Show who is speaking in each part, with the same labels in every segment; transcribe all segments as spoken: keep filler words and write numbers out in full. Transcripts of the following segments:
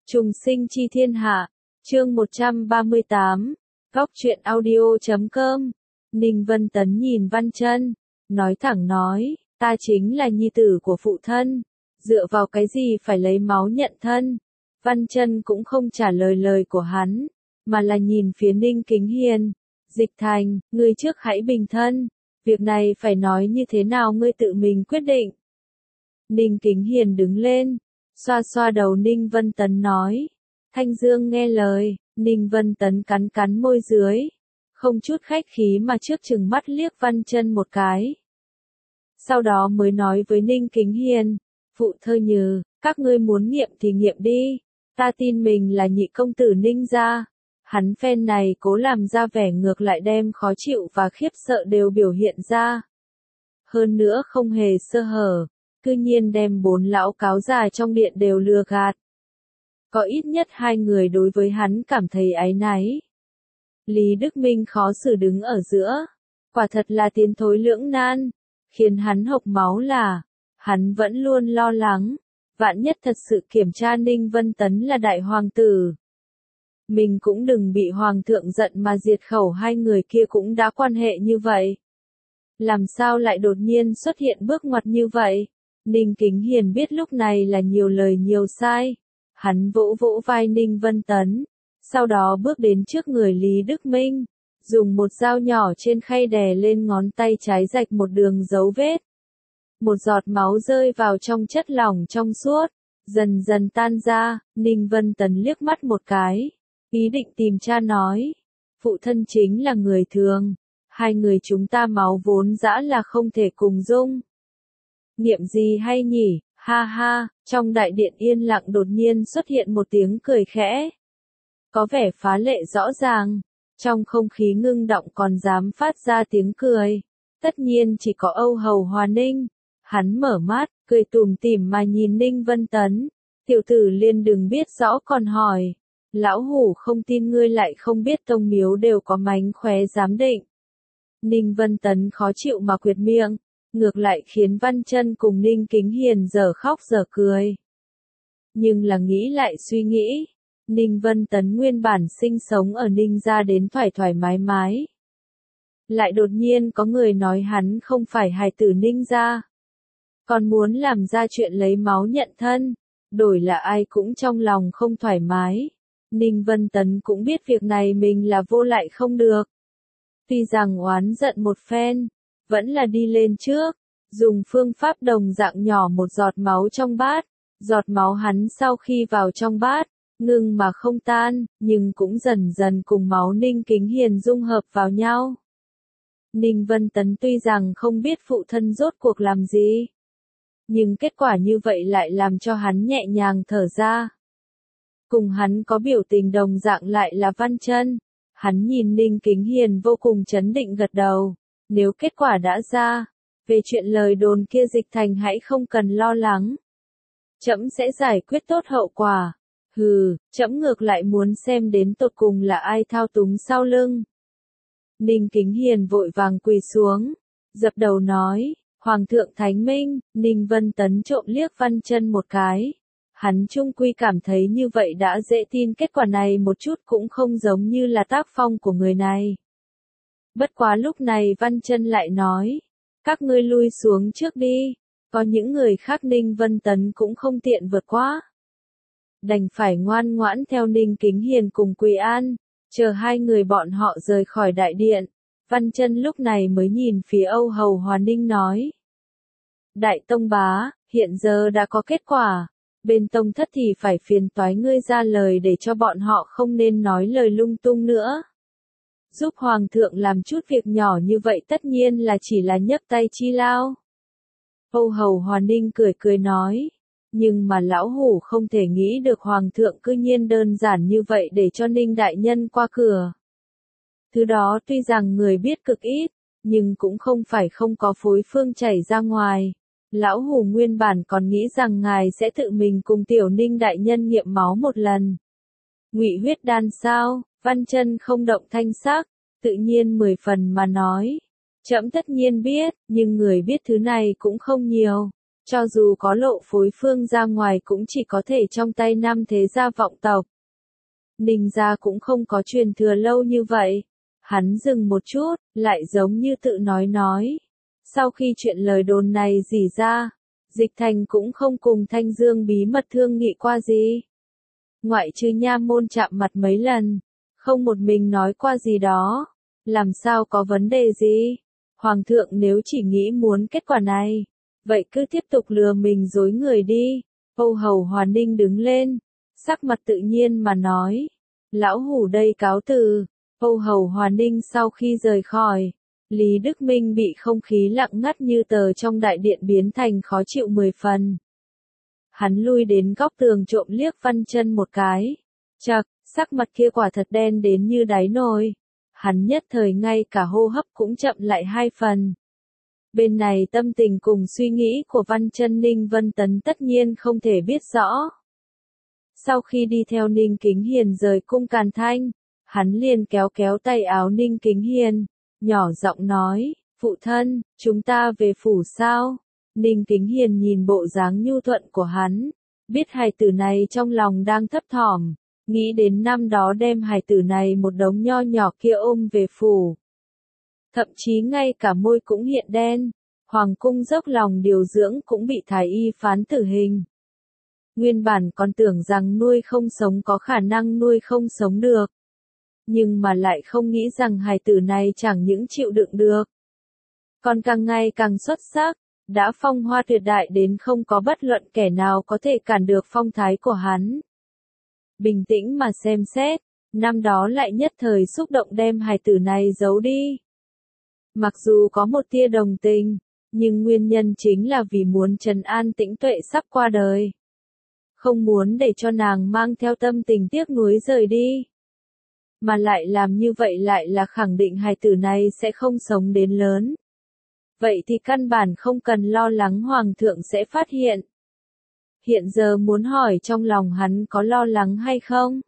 Speaker 1: Trùng sinh chi thiên hạ, chương một trăm ba mươi tám, góc truyện audio chấm com. Ninh Vân Tấn nhìn Văn Chân, nói thẳng nói, ta chính là nhi tử của phụ thân, dựa vào cái gì phải lấy máu nhận thân. Văn Chân cũng không trả lời lời của hắn, mà là nhìn phía Ninh Kính Hiền, Dịch Thành, ngươi trước hãy bình thân, việc này phải nói như thế nào ngươi tự mình quyết định. Ninh Kính Hiền đứng lên, xoa xoa đầu Ninh Vân Tấn nói, Thanh Dương nghe lời. Ninh Vân Tấn cắn cắn môi dưới, không chút khách khí mà trước chừng mắt liếc Văn Chân một cái. Sau đó mới nói với Ninh Kính Hiền, phụ thơ Nhừ, các ngươi muốn nghiệm thì nghiệm đi, ta tin mình là nhị công tử Ninh gia. Hắn phen này cố làm ra vẻ ngược lại đem khó chịu và khiếp sợ đều biểu hiện ra. Hơn nữa không hề sơ hở, cư nhiên đem bốn lão cáo già trong điện đều lừa gạt. Có ít nhất hai người đối với hắn cảm thấy áy náy. Lý Đức Minh khó xử đứng ở giữa, quả thật là tiến thối lưỡng nan, khiến hắn hộc máu là, hắn vẫn luôn lo lắng, vạn nhất thật sự kiểm tra Ninh Vân Tấn là đại hoàng tử. Mình cũng đừng bị hoàng thượng giận mà diệt khẩu, hai người kia cũng đã quan hệ như vậy. Làm sao lại đột nhiên xuất hiện bước ngoặt như vậy? Ninh Kính Hiền biết lúc này là nhiều lời nhiều sai. Hắn vỗ vỗ vai Ninh Vân Tấn, sau đó bước đến trước người Lý Đức Minh, dùng một dao nhỏ trên khay đè lên ngón tay trái rạch một đường dấu vết. Một giọt máu rơi vào trong chất lỏng trong suốt, dần dần tan ra. Ninh Vân Tấn liếc mắt một cái, ý định tìm cha nói, phụ thân chính là người thường, hai người chúng ta máu vốn dã là không thể cùng dung. Nghiệm gì hay nhỉ? Ha ha, trong đại điện yên lặng đột nhiên xuất hiện một tiếng cười khẽ. Có vẻ phá lệ rõ ràng, trong không khí ngưng động còn dám phát ra tiếng cười. Tất nhiên chỉ có Âu Hầu Hòa Ninh. Hắn mở mắt, cười tủm tỉm mà nhìn Ninh Vân Tấn. Tiểu tử Liên đừng biết rõ còn hỏi. Lão hủ không tin ngươi lại không biết tông miếu đều có mánh khóe giám định. Ninh Vân Tấn khó chịu mà quyệt miệng. Ngược lại khiến Văn Chân cùng Ninh Kính Hiền dở khóc dở cười. Nhưng là nghĩ lại suy nghĩ, Ninh Vân Tấn nguyên bản sinh sống ở Ninh gia đến thoải thoải mái mái. Lại đột nhiên có người nói hắn không phải hài tử Ninh gia, còn muốn làm ra chuyện lấy máu nhận thân, đổi là ai cũng trong lòng không thoải mái. Ninh Vân Tấn cũng biết việc này mình là vô lại không được. Tuy rằng oán giận một phen, vẫn là đi lên trước, dùng phương pháp đồng dạng nhỏ một giọt máu trong bát. Giọt máu hắn sau khi vào trong bát, ngừng mà không tan, nhưng cũng dần dần cùng máu Ninh Kính Hiền dung hợp vào nhau. Ninh Vân Tấn tuy rằng không biết phụ thân rốt cuộc làm gì, nhưng kết quả như vậy lại làm cho hắn nhẹ nhàng thở ra. Cùng hắn có biểu tình đồng dạng lại là Văn Chân. Hắn nhìn Ninh Kính Hiền vô cùng chấn định gật đầu. Nếu kết quả đã ra, về chuyện lời đồn kia Dịch Thành hãy không cần lo lắng. Trẫm sẽ giải quyết tốt hậu quả. Hừ, trẫm ngược lại muốn xem đến tột cùng là ai thao túng sau lưng. Ninh Kính Hiền vội vàng quỳ xuống, dập đầu nói, Hoàng thượng Thánh Minh. Ninh Vân Tấn trộm liếc Văn Chân một cái. Hắn chung quy cảm thấy như vậy đã dễ tin, kết quả này một chút cũng không giống như là tác phong của người này. Bất quá lúc này Văn Chân lại nói, các ngươi lui xuống trước đi, có những người khác Ninh Vân Tấn cũng không tiện vượt qua. Đành phải ngoan ngoãn theo Ninh Kính Hiền cùng Quỳ An, chờ hai người bọn họ rời khỏi đại điện. Văn Chân lúc này mới nhìn phía Âu Hầu Hòa Ninh nói, Đại tông bá, hiện giờ đã có kết quả, bên tông thất thì phải phiền toái ngươi ra lời để cho bọn họ không nên nói lời lung tung nữa. Giúp hoàng thượng làm chút việc nhỏ như vậy tất nhiên là chỉ là nhấc tay chi lao. Âu Hầu Hòa Ninh cười cười nói, nhưng mà lão hủ không thể nghĩ được hoàng thượng cư nhiên đơn giản như vậy để cho Ninh đại nhân qua cửa. Thứ đó tuy rằng người biết cực ít, nhưng cũng không phải không có phối phương chảy ra ngoài. Lão hủ nguyên bản còn nghĩ rằng ngài sẽ tự mình cùng tiểu Ninh đại nhân nghiệm máu một lần. Ngụy huyết đan sao? Văn Chân không động thanh sắc, tự nhiên mười phần mà nói. Trẫm tất nhiên biết, nhưng người biết thứ này cũng không nhiều. Cho dù có lộ phối phương ra ngoài cũng chỉ có thể trong tay năm thế gia vọng tộc. Ninh gia cũng không có truyền thừa lâu như vậy. Hắn dừng một chút, lại giống như tự nói nói. Sau khi chuyện lời đồn này rỉ ra, Dịch Thành cũng không cùng Thanh Dương bí mật thương nghị qua gì. Ngoại trừ nha môn chạm mặt mấy lần, không một mình nói qua gì đó. Làm sao có vấn đề gì? Hoàng thượng nếu chỉ nghĩ muốn kết quả này, vậy cứ tiếp tục lừa mình dối người đi. Âu Hầu Hòa Ninh đứng lên, sắc mặt tự nhiên mà nói. Lão hủ đây cáo từ. Âu Hầu Hòa Ninh sau khi rời khỏi, Lý Đức Minh bị không khí lặng ngắt như tờ trong đại điện biến thành khó chịu mười phần. Hắn lui đến góc tường trộm liếc Văn Chân một cái. Chậc, sắc mặt kia quả thật đen đến như đáy nồi. Hắn nhất thời ngay cả hô hấp cũng chậm lại hai phần. Bên này tâm tình cùng suy nghĩ của Văn Chân Ninh Vân Tấn tất nhiên không thể biết rõ. Sau khi đi theo Ninh Kính Hiền rời cung Càn Thanh, hắn liền kéo kéo tay áo Ninh Kính Hiền, nhỏ giọng nói, phụ thân, chúng ta về phủ sao? Ninh Kính Hiền nhìn bộ dáng nhu thuận của hắn, biết hài tử này trong lòng đang thấp thỏm, nghĩ đến năm đó đem hài tử này một đống nho nhỏ kia ôm về phủ. Thậm chí ngay cả môi cũng hiện đen, hoàng cung dốc lòng điều dưỡng cũng bị thái y phán tử hình. Nguyên bản còn tưởng rằng nuôi không sống có khả năng nuôi không sống được. Nhưng mà lại không nghĩ rằng hài tử này chẳng những chịu đựng được. Còn càng ngày càng xuất sắc, đã phong hoa tuyệt đại đến không có bất luận kẻ nào có thể cản được phong thái của hắn. Bình tĩnh mà xem xét, năm đó lại nhất thời xúc động đem hài tử này giấu đi. Mặc dù có một tia đồng tình, nhưng nguyên nhân chính là vì muốn trấn an Tĩnh Tuệ sắp qua đời. Không muốn để cho nàng mang theo tâm tình tiếc nuối rời đi. Mà lại làm như vậy lại là khẳng định hài tử này sẽ không sống đến lớn. Vậy thì căn bản không cần lo lắng hoàng thượng sẽ phát hiện. Hiện giờ muốn hỏi trong lòng hắn có lo lắng hay không?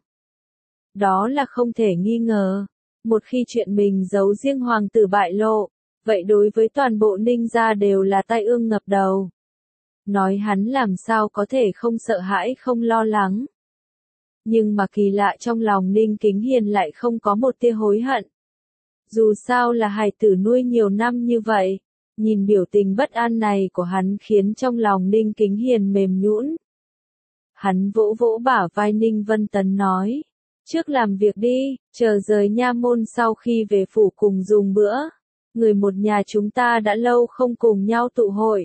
Speaker 1: Đó là không thể nghi ngờ. Một khi chuyện mình giấu riêng hoàng tử bại lộ, vậy đối với toàn bộ Ninh gia đều là tai ương ngập đầu. Nói hắn làm sao có thể không sợ hãi không lo lắng. Nhưng mà kỳ lạ trong lòng Ninh Kính Hiền lại không có một tia hối hận. Dù sao là hài tử nuôi nhiều năm như vậy, nhìn biểu tình bất an này của hắn khiến trong lòng Ninh Kính Hiền mềm nhũn. Hắn vỗ vỗ bả vai Ninh Vân Tấn nói, trước làm việc đi, chờ rời nha môn sau khi về phủ cùng dùng bữa. Người một nhà chúng ta đã lâu không cùng nhau tụ hội.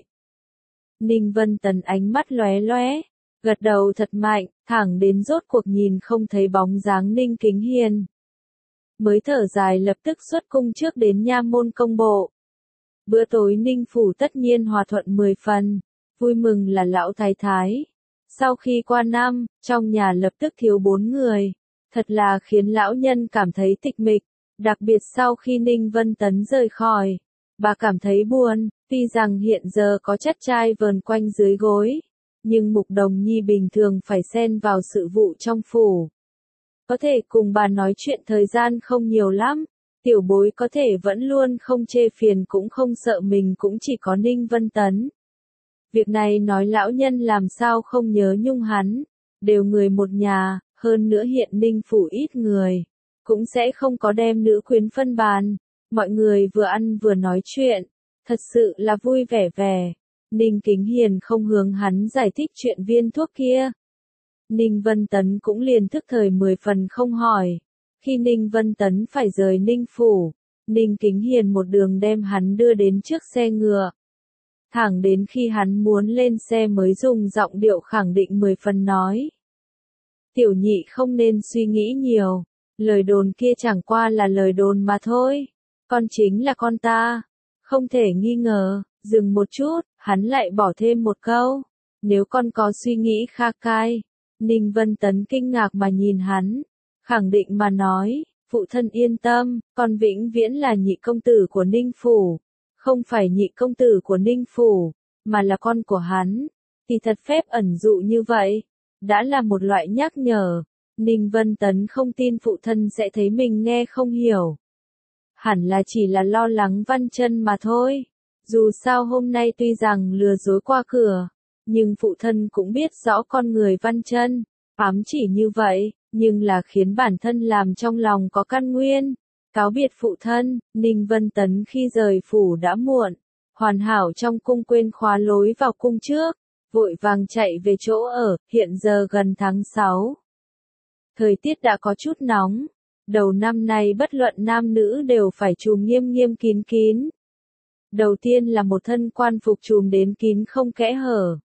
Speaker 1: Ninh Vân Tấn ánh mắt lóe lóe, gật đầu thật mạnh, thẳng đến rốt cuộc nhìn không thấy bóng dáng Ninh Kính Hiền. Mới thở dài lập tức xuất cung trước đến nha môn công bộ. Bữa tối Ninh phủ tất nhiên hòa thuận mười phần, vui mừng là lão thái thái. Sau khi qua năm, trong nhà lập tức thiếu bốn người, thật là khiến lão nhân cảm thấy tịch mịch, đặc biệt sau khi Ninh Vân Tấn rời khỏi. Bà cảm thấy buồn, tuy rằng hiện giờ có chất trai vờn quanh dưới gối, nhưng Mục Đồng Nhi bình thường phải xen vào sự vụ trong phủ. Có thể cùng bà nói chuyện thời gian không nhiều lắm, tiểu bối có thể vẫn luôn không chê phiền cũng không sợ mình cũng chỉ có Ninh Vân Tấn. Việc này nói lão nhân làm sao không nhớ nhung hắn, đều người một nhà, hơn nữa hiện Ninh phủ ít người, cũng sẽ không có đem nữ quyến phân bàn, mọi người vừa ăn vừa nói chuyện, thật sự là vui vẻ vẻ. Ninh Kính Hiền không hướng hắn giải thích chuyện viên thuốc kia. Ninh Vân Tấn cũng liền thức thời mười phần không hỏi. Khi Ninh Vân Tấn phải rời Ninh phủ, Ninh Kính Hiền một đường đem hắn đưa đến trước xe ngựa. Thẳng đến khi hắn muốn lên xe mới dùng giọng điệu khẳng định mười phần nói. Tiểu nhị không nên suy nghĩ nhiều, lời đồn kia chẳng qua là lời đồn mà thôi. Con chính là con ta, không thể nghi ngờ. Dừng một chút, hắn lại bỏ thêm một câu. Nếu con có suy nghĩ khác cai. Ninh Vân Tấn kinh ngạc mà nhìn hắn, khẳng định mà nói, phụ thân yên tâm, con vĩnh viễn là nhị công tử của Ninh phủ. Không phải nhị công tử của Ninh phủ, mà là con của hắn. Thì thật phép ẩn dụ như vậy, đã là một loại nhắc nhở. Ninh Vân Tấn không tin phụ thân sẽ thấy mình nghe không hiểu. Hẳn là chỉ là lo lắng Văn Chân mà thôi. Dù sao hôm nay tuy rằng lừa dối qua cửa, nhưng phụ thân cũng biết rõ con người Văn Chân, ám chỉ như vậy, nhưng là khiến bản thân làm trong lòng có căn nguyên. Cáo biệt phụ thân, Ninh Vân Tấn khi rời phủ đã muộn, hoàn hảo trong cung quên khóa lối vào cung trước, vội vàng chạy về chỗ ở, hiện giờ gần tháng sáu. Thời tiết đã có chút nóng, đầu năm nay bất luận nam nữ đều phải trùm nghiêm nghiêm kín kín. Đầu tiên là một thân quan phục trùm đến kín không kẽ hở.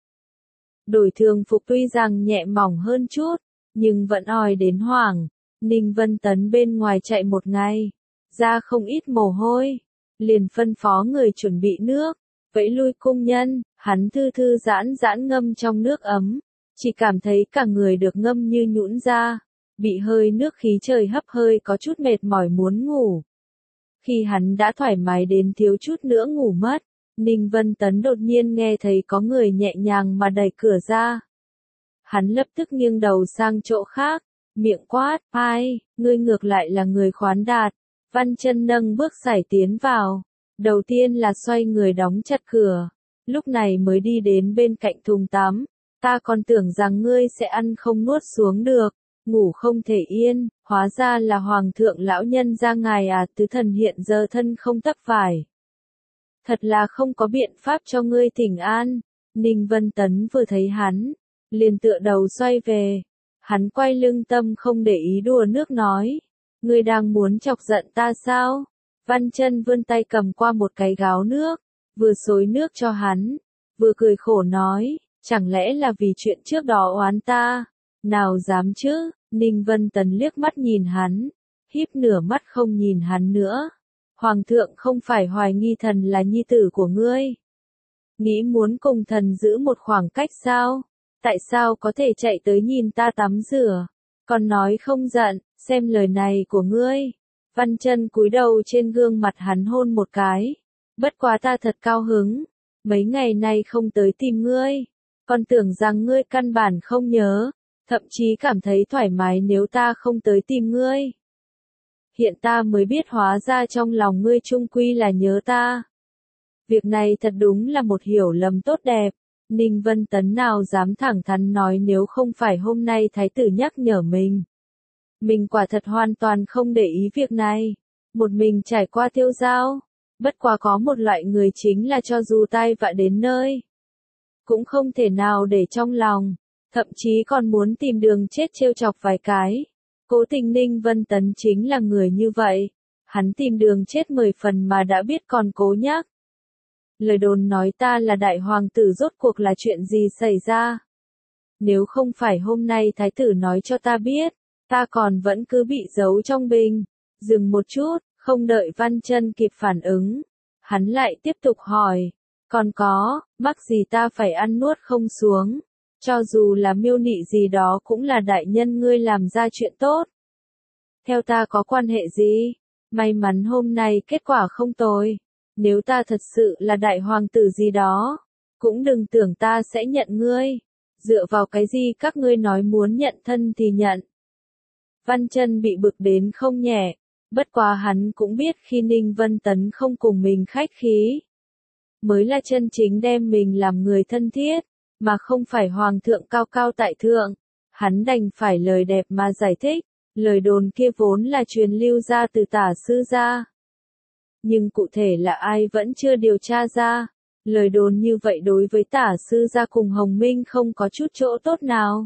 Speaker 1: Đổi thường phục tuy rằng nhẹ mỏng hơn chút, nhưng vẫn oi đến hoảng. Ninh Vân Tấn bên ngoài chạy một ngày, ra không ít mồ hôi, liền phân phó người chuẩn bị nước, vẫy lui cung nhân, hắn thư thư giãn giãn ngâm trong nước ấm, chỉ cảm thấy cả người được ngâm như nhũn ra, bị hơi nước khí trời hấp hơi có chút mệt mỏi muốn ngủ. Khi hắn đã thoải mái đến thiếu chút nữa ngủ mất, Ninh Vân Tấn đột nhiên nghe thấy có người nhẹ nhàng mà đẩy cửa ra. Hắn lập tức nghiêng đầu sang chỗ khác, miệng quát, ai, ngươi ngược lại là người khoán đạt. Văn Chân nâng bước sải tiến vào, đầu tiên là xoay người đóng chặt cửa, lúc này mới đi đến bên cạnh thùng tắm, ta còn tưởng rằng ngươi sẽ ăn không nuốt xuống được, ngủ không thể yên, hóa ra là hoàng thượng lão nhân gia ngài à, tứ thần hiện giờ thân không tắc vải. Thật là không có biện pháp cho ngươi thỉnh an. Ninh Vân Tấn vừa thấy hắn, liền tựa đầu xoay về, hắn quay lưng tâm không để ý đùa nước nói, ngươi đang muốn chọc giận ta sao? Văn Chân vươn tay cầm qua một cái gáo nước, vừa xối nước cho hắn, vừa cười khổ nói, chẳng lẽ là vì chuyện trước đó oán ta? Nào dám chứ? Ninh Vân Tấn liếc mắt nhìn hắn, híp nửa mắt không nhìn hắn nữa. Hoàng thượng không phải hoài nghi thần là nhi tử của ngươi. Nghĩ muốn cùng thần giữ một khoảng cách sao? Tại sao có thể chạy tới nhìn ta tắm rửa? Còn nói không giận, xem lời này của ngươi. Văn Chân cúi đầu trên gương mặt hắn hôn một cái. Bất quá ta thật cao hứng. Mấy ngày nay không tới tìm ngươi. Còn tưởng rằng ngươi căn bản không nhớ. Thậm chí cảm thấy thoải mái nếu ta không tới tìm ngươi. Hiện ta mới biết hóa ra trong lòng ngươi chung quy là nhớ ta. Việc này thật đúng là một hiểu lầm tốt đẹp. Ninh Vân Tấn nào dám thẳng thắn nói nếu không phải hôm nay thái tử nhắc nhở mình. Mình quả thật hoàn toàn không để ý việc này. Một mình trải qua tiêu giao. Bất quá có một loại người chính là cho dù tai vạ đến nơi, cũng không thể nào để trong lòng. Thậm chí còn muốn tìm đường chết trêu chọc vài cái. Cố Tình Ninh Vân Tấn chính là người như vậy. Hắn tìm đường chết mười phần mà đã biết còn cố nhắc. Lời đồn nói ta là đại hoàng tử rốt cuộc là chuyện gì xảy ra? Nếu không phải hôm nay thái tử nói cho ta biết, ta còn vẫn cứ bị giấu trong bình. Dừng một chút, không đợi Văn Chân kịp phản ứng. Hắn lại tiếp tục hỏi. Còn có, mắc gì ta phải ăn nuốt không xuống? Cho dù là miêu nị gì đó cũng là đại nhân ngươi làm ra chuyện tốt. Theo ta có quan hệ gì? May mắn hôm nay kết quả không tồi. Nếu ta thật sự là đại hoàng tử gì đó, cũng đừng tưởng ta sẽ nhận ngươi. Dựa vào cái gì các ngươi nói muốn nhận thân thì nhận. Văn Chân bị bực đến không nhẹ. Bất quá hắn cũng biết khi Ninh Vân Tấn không cùng mình khách khí, mới là chân chính đem mình làm người thân thiết, mà không phải hoàng thượng cao cao tại thượng. Hắn đành phải lời đẹp mà giải thích, lời đồn kia vốn là truyền lưu ra từ Tả sư gia. Nhưng cụ thể là ai vẫn chưa điều tra ra. Lời đồn như vậy đối với Tả sư gia cùng Hồng Minh không có chút chỗ tốt nào.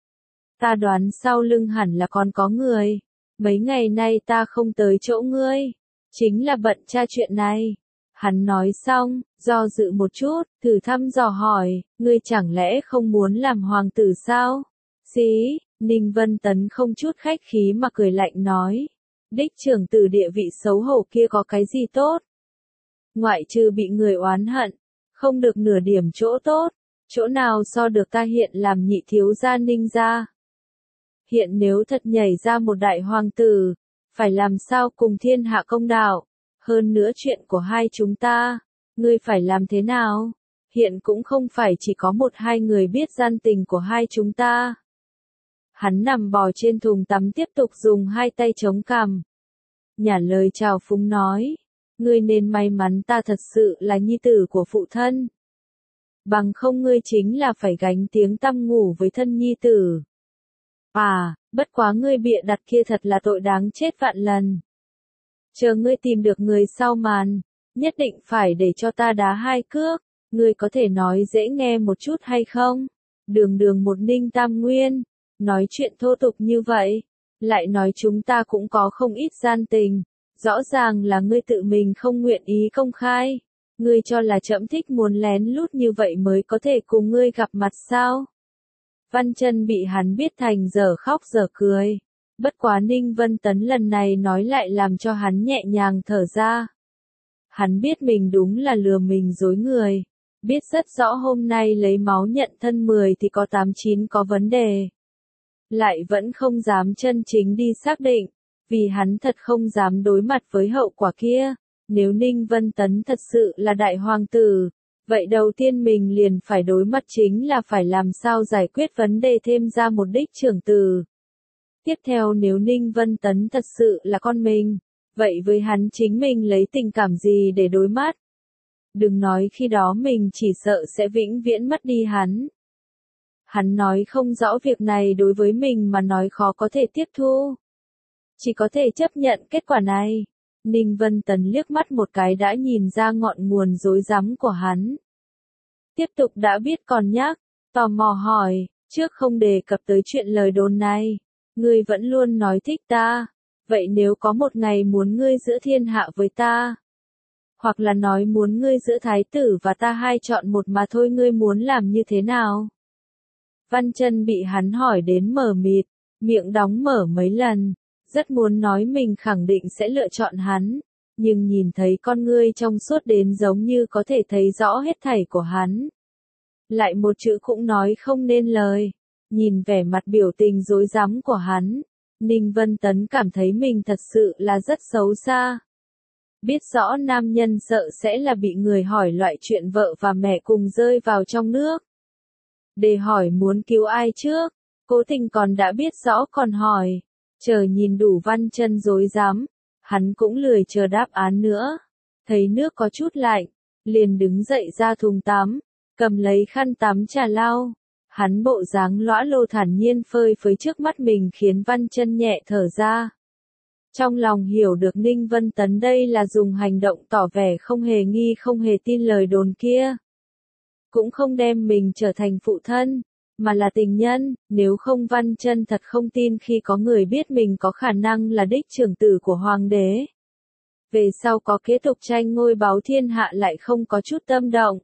Speaker 1: Ta đoán sau lưng hẳn là còn có người. Mấy ngày nay ta không tới chỗ ngươi, chính là bận tra chuyện này. Hắn nói xong, do dự một chút, thử thăm dò hỏi, ngươi chẳng lẽ không muốn làm hoàng tử sao? Xí, Ninh Vân Tấn không chút khách khí mà cười lạnh nói. Đích trưởng tử địa vị xấu hổ kia có cái gì tốt? Ngoại trừ bị người oán hận, không được nửa điểm chỗ tốt, chỗ nào so được ta hiện làm nhị thiếu gia Ninh gia. Hiện nếu thật nhảy ra một đại hoàng tử, phải làm sao cùng thiên hạ công đạo? Hơn nữa chuyện của hai chúng ta, ngươi phải làm thế nào? Hiện cũng không phải chỉ có một hai người biết gian tình của hai chúng ta. Hắn nằm bò trên thùng tắm tiếp tục dùng hai tay chống cằm. Nhả lời chào phúng nói, ngươi nên may mắn ta thật sự là nhi tử của phụ thân. Bằng không ngươi chính là phải gánh tiếng tăm ngủ với thân nhi tử. À, bất quá ngươi bịa đặt kia thật là tội đáng chết vạn lần. Chờ ngươi tìm được người sau màn, nhất định phải để cho ta đá hai cước, ngươi có thể nói dễ nghe một chút hay không? Đường đường một Ninh Tam Nguyên, nói chuyện thô tục như vậy, lại nói chúng ta cũng có không ít gian tình, rõ ràng là ngươi tự mình không nguyện ý công khai, ngươi cho là trẫm thích muốn lén lút như vậy mới có thể cùng ngươi gặp mặt sao? Văn Chân bị hắn biết thành dở khóc dở cười. Bất quá Ninh Vân Tấn lần này nói lại làm cho hắn nhẹ nhàng thở ra. Hắn biết mình đúng là lừa mình dối người. Biết rất rõ hôm nay lấy máu nhận thân mười thì có tám chín có vấn đề. Lại vẫn không dám chân chính đi xác định. Vì hắn thật không dám đối mặt với hậu quả kia. Nếu Ninh Vân Tấn thật sự là đại hoàng tử, vậy đầu tiên mình liền phải đối mặt chính là phải làm sao giải quyết vấn đề thêm ra một đích trưởng tử. Tiếp theo nếu Ninh Vân Tấn thật sự là con mình, vậy với hắn chính mình lấy tình cảm gì để đối mắt? Đừng nói khi đó mình chỉ sợ sẽ vĩnh viễn mất đi hắn. Hắn nói không rõ việc này đối với mình mà nói khó có thể tiếp thu. Chỉ có thể chấp nhận kết quả này. Ninh Vân Tấn liếc mắt một cái đã nhìn ra ngọn nguồn rối rắm của hắn. Tiếp tục đã biết còn nhắc, tò mò hỏi, trước không đề cập tới chuyện lời đồn này. Ngươi vẫn luôn nói thích ta, vậy nếu có một ngày muốn ngươi giữ thiên hạ với ta, hoặc là nói muốn ngươi giữ thái tử và ta hai chọn một mà thôi ngươi muốn làm như thế nào? Văn Chân bị hắn hỏi đến mờ mịt, miệng đóng mở mấy lần, rất muốn nói mình khẳng định sẽ lựa chọn hắn, nhưng nhìn thấy con ngươi trong suốt đến giống như có thể thấy rõ hết thảy của hắn. Lại một chữ cũng nói không nên lời. Nhìn vẻ mặt biểu tình rối rắm của hắn, Ninh Vân Tấn cảm thấy mình thật sự là rất xấu xa. Biết rõ nam nhân sợ sẽ là bị người hỏi loại chuyện vợ và mẹ cùng rơi vào trong nước. Để hỏi muốn cứu ai trước, cố tình còn đã biết rõ còn hỏi, chờ nhìn đủ Văn Chân rối rắm, hắn cũng lười chờ đáp án nữa. Thấy nước có chút lạnh, liền đứng dậy ra thùng tắm, cầm lấy khăn tắm trà lau. Hắn bộ dáng lõa lồ thản nhiên phơi phới trước mắt mình khiến Văn Chân nhẹ thở ra. Trong lòng hiểu được Ninh Vân Tấn đây là dùng hành động tỏ vẻ không hề nghi không hề tin lời đồn kia. Cũng không đem mình trở thành phụ thân, mà là tình nhân, nếu không Văn Chân thật không tin khi có người biết mình có khả năng là đích trưởng tử của hoàng đế. Về sau có kế tục tranh ngôi báu thiên hạ lại không có chút tâm động.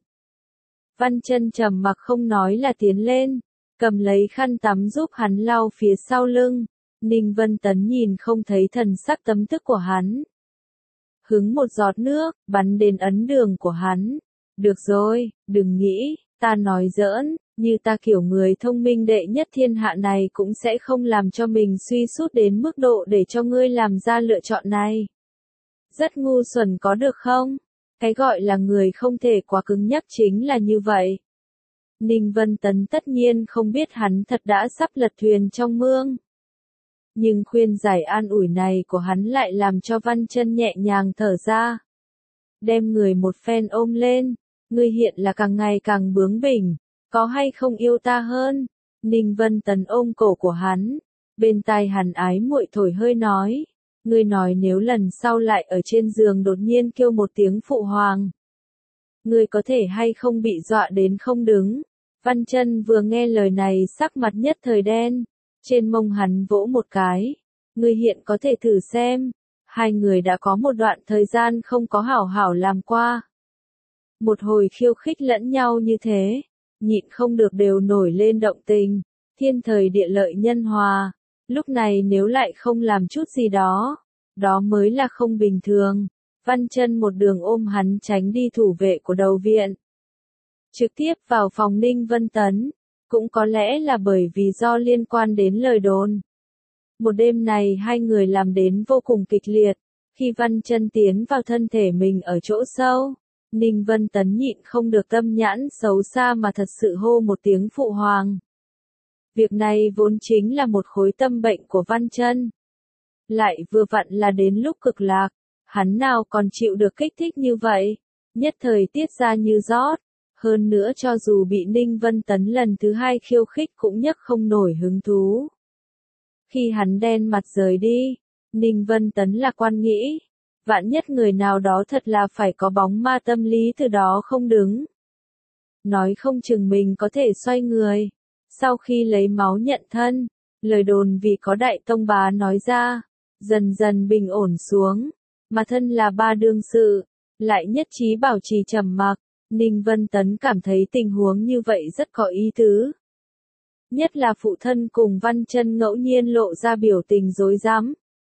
Speaker 1: Văn Chân trầm mặc không nói là tiến lên, cầm lấy khăn tắm giúp hắn lau phía sau lưng. Ninh Vân Tấn nhìn không thấy thần sắc tấm tức của hắn. Hứng một giọt nước, bắn đến ấn đường của hắn. Được rồi, đừng nghĩ, ta nói giỡn, như ta kiểu người thông minh đệ nhất thiên hạ này cũng sẽ không làm cho mình suy sút đến mức độ để cho ngươi làm ra lựa chọn này. Rất ngu xuẩn có được không? Cái gọi là người không thể quá cứng nhắc chính là như vậy. Ninh Vân Tấn tất nhiên không biết hắn thật đã sắp lật thuyền trong mương. Nhưng khuyên giải an ủi này của hắn lại làm cho Văn Chân nhẹ nhàng thở ra. Đem người một phen ôm lên, ngươi hiện là càng ngày càng bướng bỉnh, có hay không yêu ta hơn? Ninh Vân Tấn ôm cổ của hắn, bên tai hắn ái muội thổi hơi nói. Ngươi nói nếu lần sau lại ở trên giường đột nhiên kêu một tiếng phụ hoàng, ngươi có thể hay không bị dọa đến không đứng? Văn Chân vừa nghe lời này sắc mặt nhất thời đen, trên mông hắn vỗ một cái. Ngươi hiện có thể thử xem, hai người đã có một đoạn thời gian không có hảo hảo làm qua. Một hồi khiêu khích lẫn nhau như thế, nhịn không được đều nổi lên động tình, thiên thời địa lợi nhân hòa. Lúc này nếu lại không làm chút gì đó, đó mới là không bình thường. Văn Chân một đường ôm hắn tránh đi thủ vệ của đầu viện. Trực tiếp vào phòng Ninh Vân Tấn, cũng có lẽ là bởi vì do liên quan đến lời đồn. Một đêm này hai người làm đến vô cùng kịch liệt, khi Văn Chân tiến vào thân thể mình ở chỗ sâu, Ninh Vân Tấn nhịn không được tâm nhãn xấu xa mà thật sự hô một tiếng phụ hoàng. Việc này vốn chính là một khối tâm bệnh của Văn Chân. Lại vừa vặn là đến lúc cực lạc, Hắn nào còn chịu được kích thích như vậy, nhất thời tiết ra như rót. Hơn nữa cho dù bị Ninh Vân Tấn lần thứ hai khiêu khích cũng nhấc không nổi hứng thú. Khi hắn đen mặt rời đi, Ninh Vân Tấn lạc quan nghĩ, vạn nhất người nào đó thật là phải có bóng ma tâm lý từ đó không đứng. Nói không chừng mình có thể xoay người. Sau khi lấy máu nhận thân, lời đồn vì có đại tông bá nói ra, dần dần bình ổn xuống, mà thân là ba đương sự, lại nhất trí bảo trì trầm mặc. Ninh Vân Tấn cảm thấy tình huống như vậy rất có ý tứ. Nhất là phụ thân cùng Văn Chân ngẫu nhiên lộ ra biểu tình rối rắm.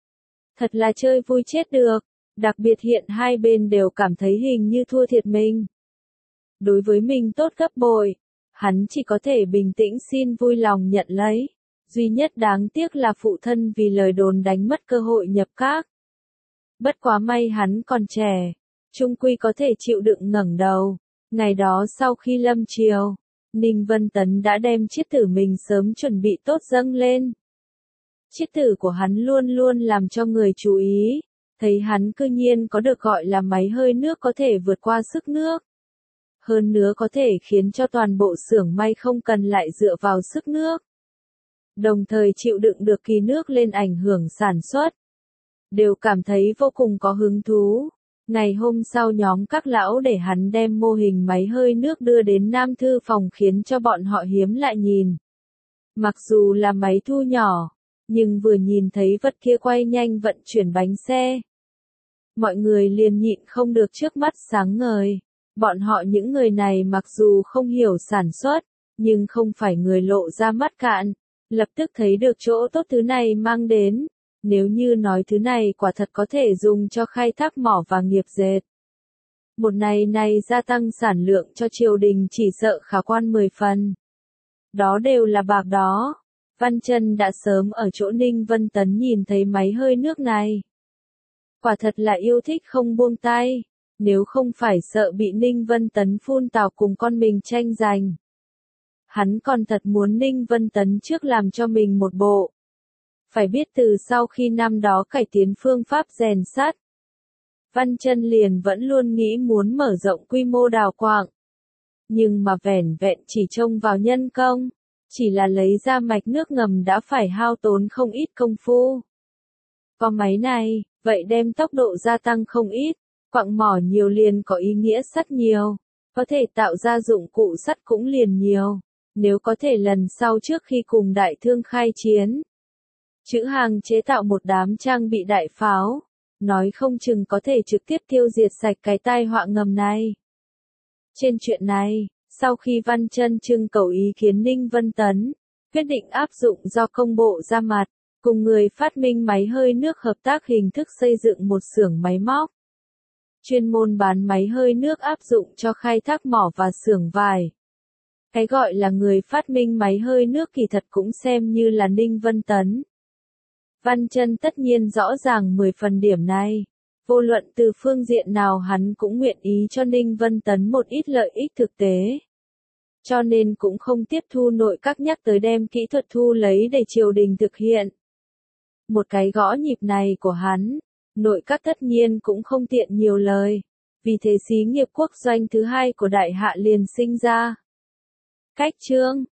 Speaker 1: Thật là chơi vui chết được, đặc biệt hiện hai bên đều cảm thấy hình như thua thiệt mình. Đối với mình tốt gấp bội, hắn chỉ có thể bình tĩnh xin vui lòng nhận lấy. Duy nhất đáng tiếc là phụ thân vì lời đồn đánh mất cơ hội nhập các. Bất quá may hắn còn trẻ, chung quy có thể chịu đựng ngẩng đầu. Ngày đó sau khi lâm chiều, Ninh Vân Tấn đã đem chiết tử mình sớm chuẩn bị tốt dâng lên. Chiết tử của hắn luôn luôn làm cho người chú ý, thấy hắn cư nhiên có được gọi là máy hơi nước có thể vượt qua sức nước. Hơn nữa có thể khiến cho toàn bộ xưởng may không cần lại dựa vào sức nước. Đồng thời chịu đựng được kỳ nước lên ảnh hưởng sản xuất. Đều cảm thấy vô cùng có hứng thú. Ngày hôm sau nhóm các lão để hắn đem mô hình máy hơi nước đưa đến Nam Thư phòng khiến cho bọn họ hiếm lại nhìn. Mặc dù là máy thu nhỏ, nhưng vừa nhìn thấy vật kia quay nhanh vận chuyển bánh xe. Mọi người liền nhịn không được trước mắt sáng ngời. Bọn họ những người này mặc dù không hiểu sản xuất, nhưng không phải người lộ ra mắt cạn, lập tức thấy được chỗ tốt thứ này mang đến. Nếu như nói thứ này quả thật có thể dùng cho khai thác mỏ và nghiệp dệt. Một ngày này gia tăng sản lượng cho triều đình chỉ sợ khả quan mười phần. Đó đều là bạc đó. Văn Chân đã sớm ở chỗ Ninh Vân Tấn nhìn thấy máy hơi nước này. Quả thật là yêu thích không buông tay. Nếu không phải sợ bị Ninh Vân Tấn phun tào cùng con mình tranh giành. Hắn còn thật muốn Ninh Vân Tấn trước làm cho mình một bộ. Phải biết từ sau khi năm đó cải tiến phương pháp rèn sắt, Văn Chân liền vẫn luôn nghĩ muốn mở rộng quy mô đào quạng. Nhưng mà vẻn vẹn chỉ trông vào nhân công, chỉ là lấy ra mạch nước ngầm đã phải hao tốn không ít công phu. Có máy này, vậy đem tốc độ gia tăng không ít, quạng mỏ nhiều liền có ý nghĩa sắt nhiều, có thể tạo ra dụng cụ sắt cũng liền nhiều. Nếu có thể lần sau trước khi cùng đại thương khai chiến, chữ hàng chế tạo một đám trang bị đại pháo, nói không chừng có thể trực tiếp tiêu diệt sạch cái tai họa ngầm này. Trên chuyện này, sau khi Văn Chân trưng cầu ý kiến Ninh Vân Tấn, quyết định áp dụng do công bộ ra mặt, cùng người phát minh máy hơi nước hợp tác hình thức xây dựng một xưởng máy móc. Chuyên môn bán máy hơi nước áp dụng cho khai thác mỏ và xưởng vải. Cái gọi là người phát minh máy hơi nước kỳ thật cũng xem như là Ninh Vân Tấn. Văn Chân tất nhiên rõ ràng mười phần điểm này. Vô luận từ phương diện nào hắn cũng nguyện ý cho Ninh Vân Tấn một ít lợi ích thực tế. Cho nên cũng không tiếp thu nội các nhắc tới đem kỹ thuật thu lấy để triều đình thực hiện. Một cái gõ nhịp này của hắn, nội các tất nhiên cũng không tiện nhiều lời. Vì thế xí nghiệp quốc doanh thứ hai của đại hạ liền sinh ra. Cách chương